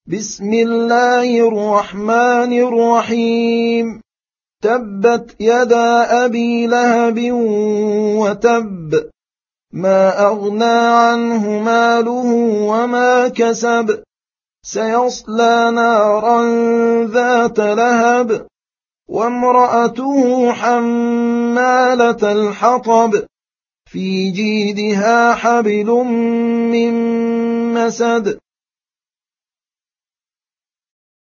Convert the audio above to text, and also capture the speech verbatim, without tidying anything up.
بسم الله الرحمن الرحيم. تبت يدا أبي لهب وتب، ما أغنى عنه ماله وما كسب، سيصلى نارا ذات لهب، وامرأته حمالة الحطب، في جيدها حبل من مسد.